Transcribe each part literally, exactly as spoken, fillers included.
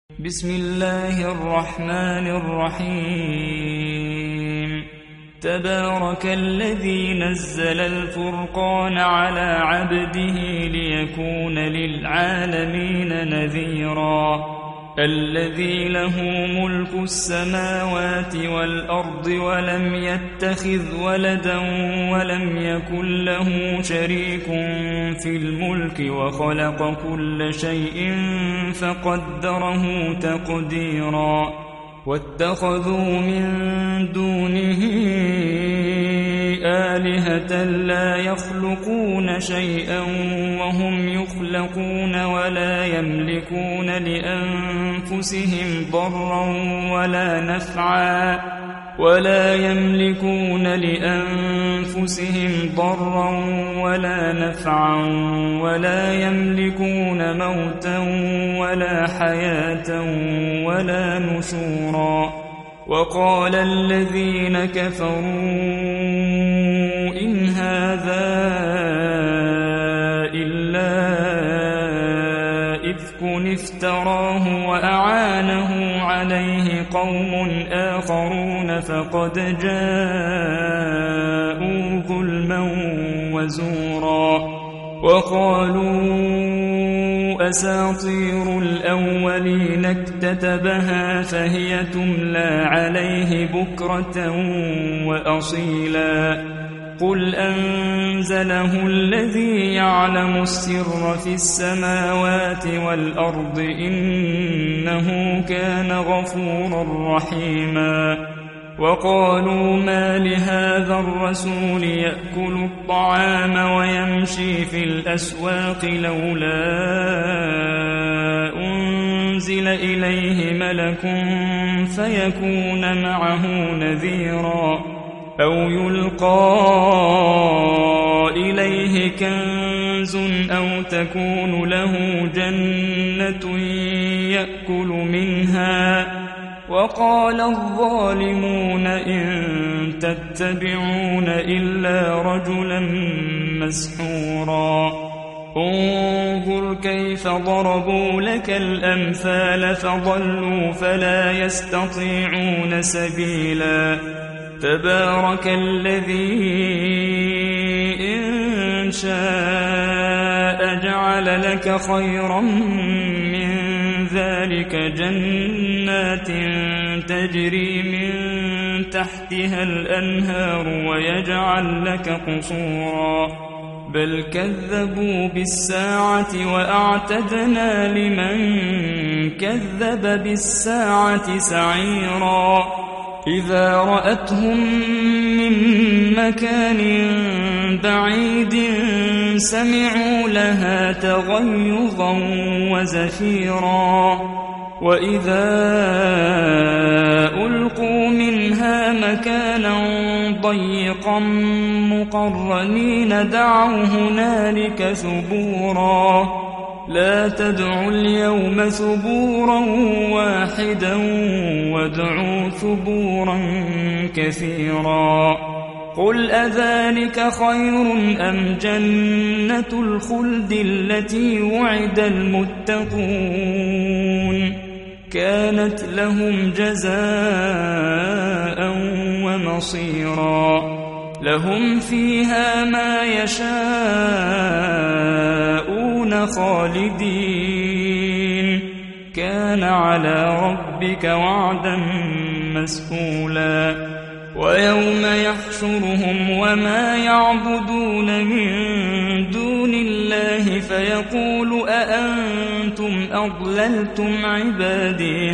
بسم الله الرحمن الرحيم تبارك الذي نزل الفرقان على عبده ليكون للعالمين نذيرا الذي له ملك السماوات والأرض ولم يتخذ ولدا ولم يكن له شريك في الملك وخلق كل شيء فقدره تقديرا واتخذوا من دونه آلهة لا يخلقون شيئا وهم يخلقون ولا يملكون لأنفسهم ضرا ولا نفعا ولا يملكون لأنفسهم ضرا ولا نفعا ولا يملكون موتا ولا حياة ولا نشورا وقال الذين كفروا إن هذا إلا إفك افتراه وأعانه عليه قوم آخرون فقد جاءوا ظلما وزورا وقالوا أساطير الأولين اكتتبها فهي تملى عليه بكرة وأصيلا قل أنزله الذي يعلم السر في السماوات والأرض إنه كان غفورا رحيما وقالوا ما لهذا الرسول يأكل الطعام ويمشي في الأسواق لولا أنزل إليه ملك فيكون معه نذيرا أو يلقى إليه كنز أو تكون له جنة يأكل منها وقال الظالمون إن تتبعون إلا رجلا مسحورا انظر كيف ضربوا لك الأمثال فضلوا فلا يستطيعون سبيلا تبارك الذي إن شاء جعل لك خيرا من ذلك جنات تجري من تحتها الأنهار ويجعل لك قصورا بل كذبوا بالساعة وأعتدنا لمن كذب بالساعة سعيرا إذا رأتهم من مكان بعيد سمعوا لها تغيظا وزفيرا وإذا ألقوا منها مكانا ضيقا مقرنين دعوا هنالك ثبورا لا تدعوا اليوم ثبورا واحدا وادعوا ثبورا كثيرا قل أذلك خير أم جنة الخلد التي وعد المتقون كانت لهم جزاء ومصيرا لهم فيها ما يشاءون خالدين كان على ربك وعدا مسئولا ويوم يحشرهم وما يعبدون من دون الله فيقول أأنتم أضللتم عبادي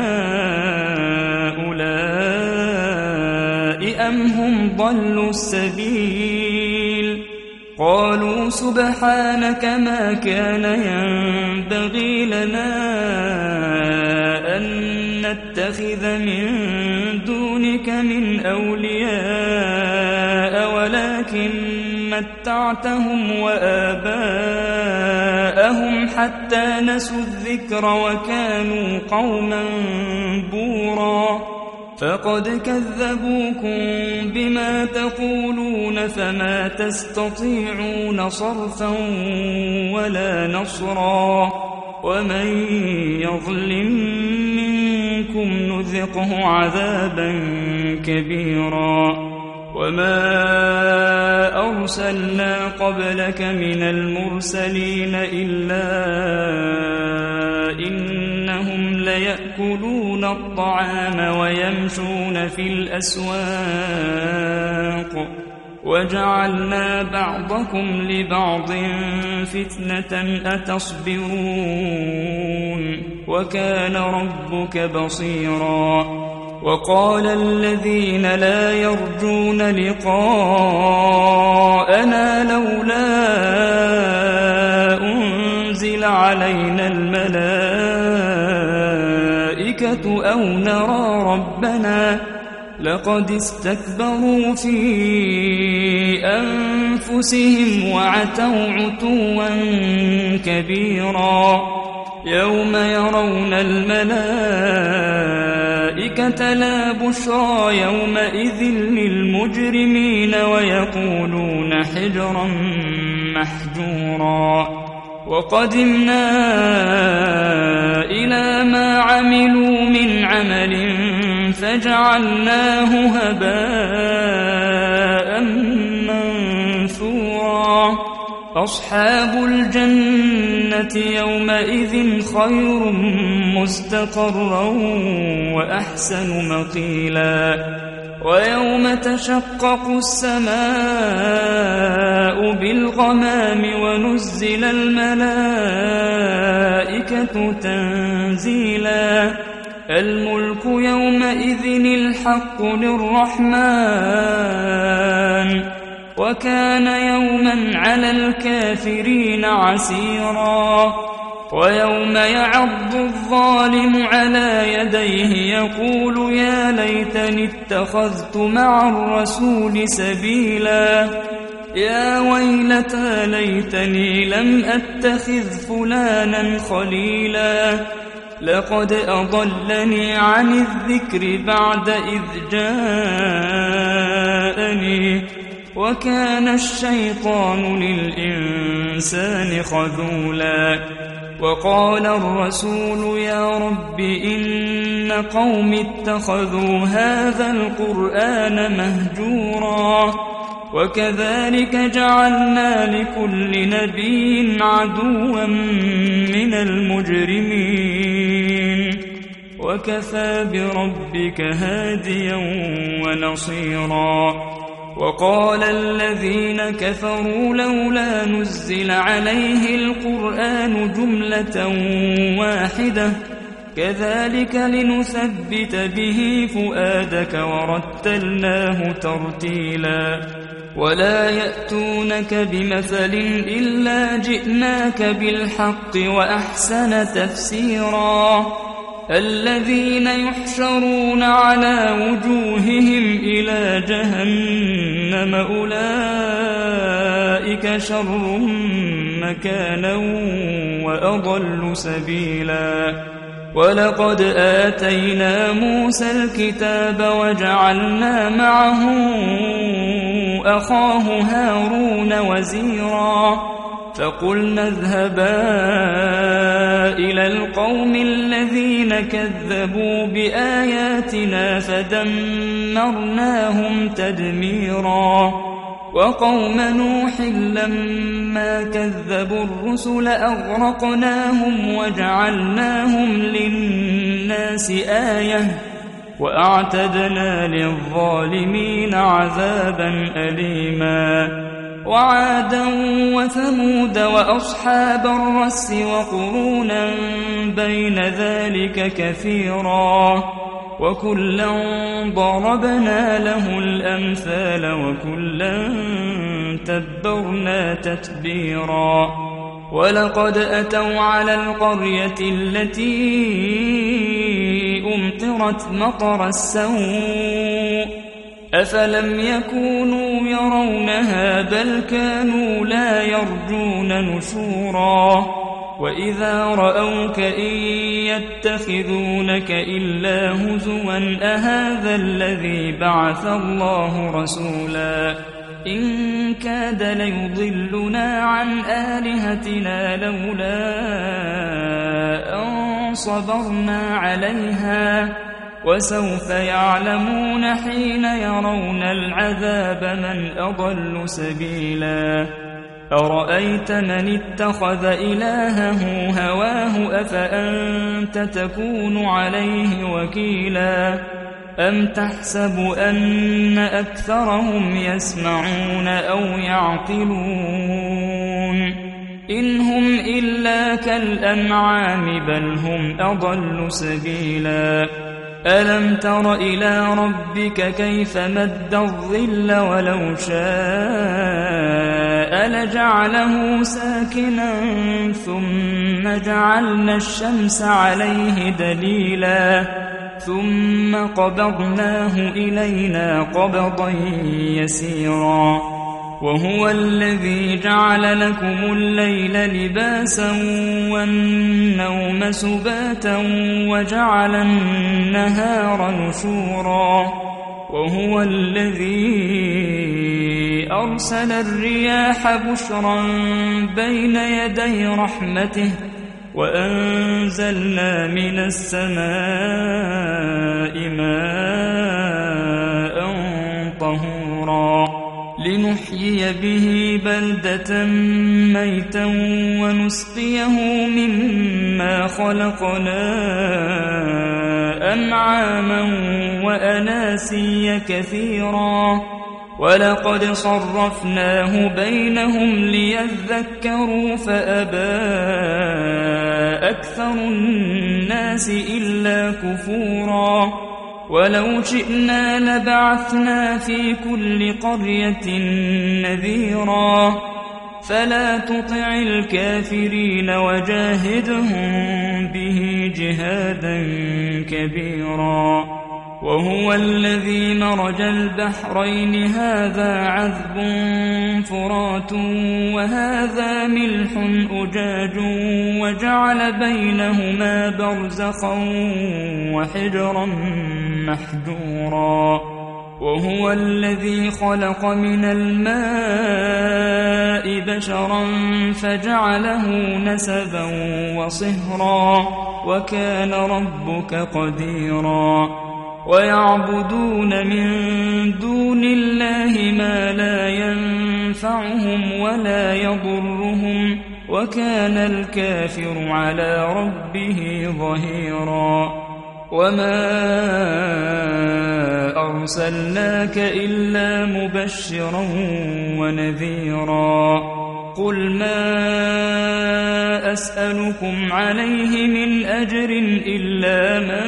هؤلاء أم هم ضلوا السبيل قالوا سبحانك ما كان ينبغي لنا أن نتخذ من دونك من أولياء ولكن متعتهم وآباءهم حتى نسوا الذكر وكانوا قوما بورا فقد كذبوكم بما تقولون فما تستطيعون صرفا ولا نصرا ومن يظلم منكم نذقه عذابا كبيرا. وما أرسلنا قبلك من المرسلين إلا إنهم ليأكلون الطعام ويمشون في الأسواق وجعلنا بعضكم لبعض فتنة أتصبرون وكان ربك بصيرا. وقال الذين لا يرجون لقاءنا لولا أنزل علينا الملائكة أو نرى ربنا لقد استكبروا في أنفسهم وعتوا عتوا كبيرا. يوم يرون الملائكة لا بشرى يومئذ للمجرمين ويقولون حجرا محجورا. وقدمنا إلى ما عملوا من عمل فجعلناه هباء منثورا. أصحاب الجنة يومئذ خير مستقرا وأحسن مقيلا. ويوم تشقق السماء بالغمام ونزل الملائكة تنزيلا. الملك يومئذ الحق للرحمن وكان يوما على الكافرين عسيرا. ويوم يعض الظالم على يديه يقول يا ليتني اتخذت مع الرسول سبيلا. يا ويلتى ليتني لم أتخذ فلانا خليلا لقد أضلني عن الذكر بعد إذ جاءني وكان الشيطان للإنسان خذولا. وقال الرسول يا رب إن قوم اتخذوا هذا القرآن مهجورا. وكذلك جعلنا لكل نبي عدوا من المجرمين وكفى بربك هاديا ونصيرا. وقال الذين كفروا لولا نزل عليه القرآن جملة واحدة كذلك لنثبت به فؤادك ورتلناه ترتيلا. ولا يأتونك بمثل إلا جئناك بالحق وأحسن تفسيرا. الذين يحشرون على وجوههم إلى جهنم أولئك شر مكانا وأضل سبيلا. ولقد آتينا موسى الكتاب وجعلنا معه أخاه هارون وزيرا. فقلنا اذهبا إلى القوم الذين كذبوا بآياتنا فدمرناهم تدميرا. وقوم نوح لما كذبوا الرسل أغرقناهم وجعلناهم للناس آية وأعتدنا للظالمين عذابا أليما. وعادا وثمود وأصحاب الرس وقرونا بين ذلك كثيرا وكلا ضربنا له الأمثال وكلا تبرنا تتبيرا. ولقد أتوا على القرية التي أمطرت مطر السوء أفلم يكونوا يرونها بل كانوا لا يرجون نشورا. وإذا رأوك إن يتخذونك إلا هزوا أهذا الذي بعث الله رسولا. إن كاد ليضلنا عن آلهتنا لولا أن صبرنا عليها وسوف يعلمون حين يرون العذاب من أضل سبيلا أرأيت من اتخذ إلهه هواه أفأنت تكون عليه وكيلا أم تحسب أن أكثرهم يسمعون أو يعقلون إن هم إلا كالأنعام بل هم أضل سبيلا ألم تر إلى ربك كيف مد الظل ولو شاء لجعله ساكنا ثم جعلنا الشمس عليه دليلا ثم قبضناه إلينا قبضا يسيرا وهو الذي جعل لكم الليل لباسا والنوم سباتا وجعل النهار نشورا وهو الذي أرسل الرياح بشرا بين يدي رحمته وأنزلنا من السماء ماء طهورا لنحيي به بلدة ميتا ونسقيه مما خلقنا أنعاما وأناسيا كثيرا ولقد صرفناه بينهم ليذكروا فأبى أكثر الناس إلا كفورا ولو شئنا لبعثنا في كل قرية نذيرا فلا تطع الكافرين وجاهدهم به جهادا كبيرا وهو الذي مرج البحرين هذا عذب فرات وهذا ملح أجاج وجعل بينهما برزخا وحجرا محجورا وهو الذي خلق من الماء بشرا فجعله نسبا وصهرا وكان ربك قديرا ويعبدون من دون الله ما لا ينفعهم ولا يضرهم وكان الكافر على ربه ظهيرا وما أرسلناك إلا مبشرا ونذيرا قل ما أسألكم عليه من أجر إلا من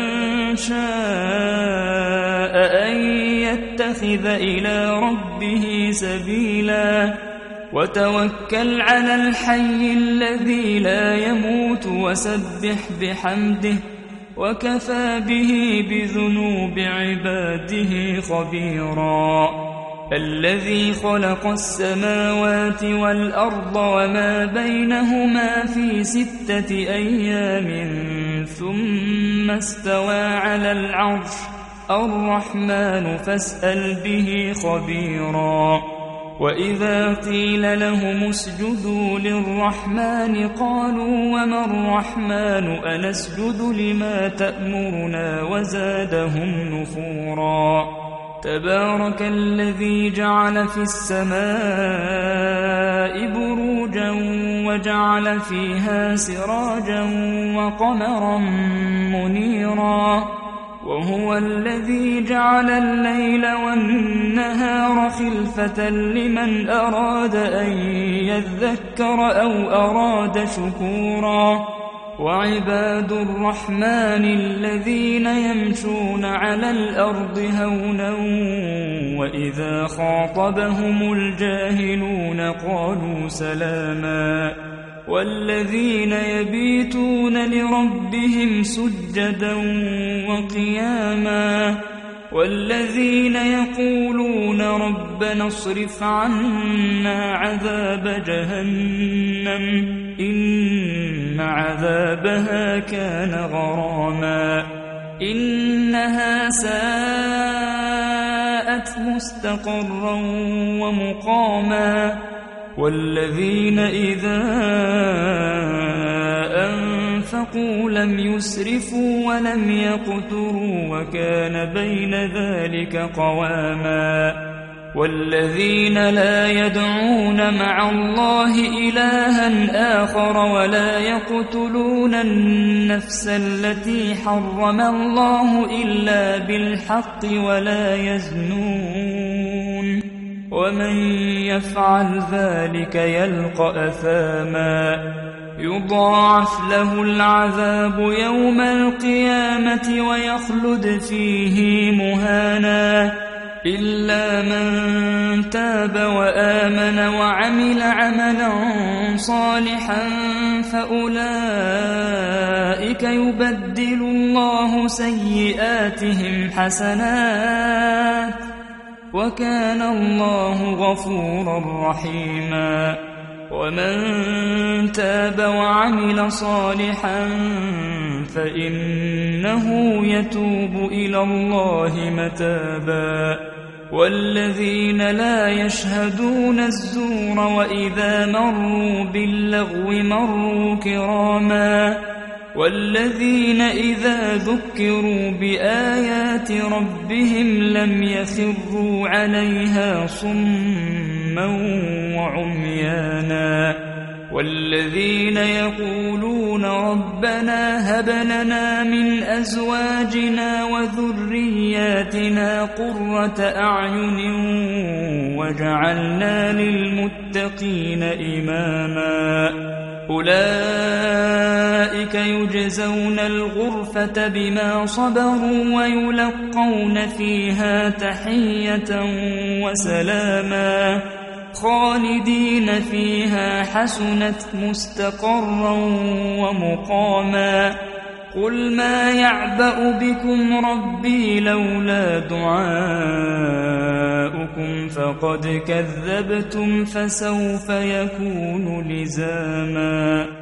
شاء أن يتخذ إلى ربه سبيلا وتوكل على الحي الذي لا يموت وسبح بحمده وكفى به بذنوب عباده خبيرا الذي خلق السماوات والأرض وما بينهما في ستة أيام ثم استوى على العرش الرحمن فاسأل به خبيرا وإذا قيل لهم اسجدوا للرحمن قالوا وما الرحمن أنسجد لما تأمرنا وزادهم نفورا تبارك الذي جعل في السماء بروجا وجعل فيها سراجا وقمرا منيرا وهو الذي جعل الليل والنهار خلفة لمن أراد أن يذكر أو أراد شكورا وعباد الرحمن الذين يمشون على الأرض هونا وإذا خاطبهم الجاهلون قالوا سلاما والذين يبيتون لربهم سجدا وقياما والذين يقولون ربنا اصرف عنا عذاب جهنم إن عذابها كان غراما إنها ساءت مستقرا ومقاما والذين إذا أنفقوا لم يسرفوا ولم يقتروا وكان بين ذلك قواما والذين لا يدعون مع الله إلها آخر ولا يقتلون النفس التي حرم الله إلا بالحق ولا يزنون ومن يفعل ذلك يلقى أثاما يضاعف له العذاب يوم القيامة ويخلد فيه مهانا إلا من تاب وآمن وعمل عملا صالحا فأولئك يبدل الله سيئاتهم حسنات وكان الله غفورا رحيما ومن تاب وعمل صالحا فإنه يتوب إلى الله متابا والذين لا يشهدون الزور وإذا مروا باللغو مروا كراما والذين إذا ذكروا بآيات ربهم لم يخروا عليها صما وعميانا والذين يقولون ربنا هب لنا من أزواجنا وذرياتنا قرة أعين واجعلنا للمتقين إماما أولئك يجزون الغرفة بما صبروا ويلقون فيها تحية وسلاما خالدين فيها حسنت مستقرا ومقاما قل ما يعبأ بكم ربي لولا دعاؤكم فقد كذبتم فسوف يكون لزاما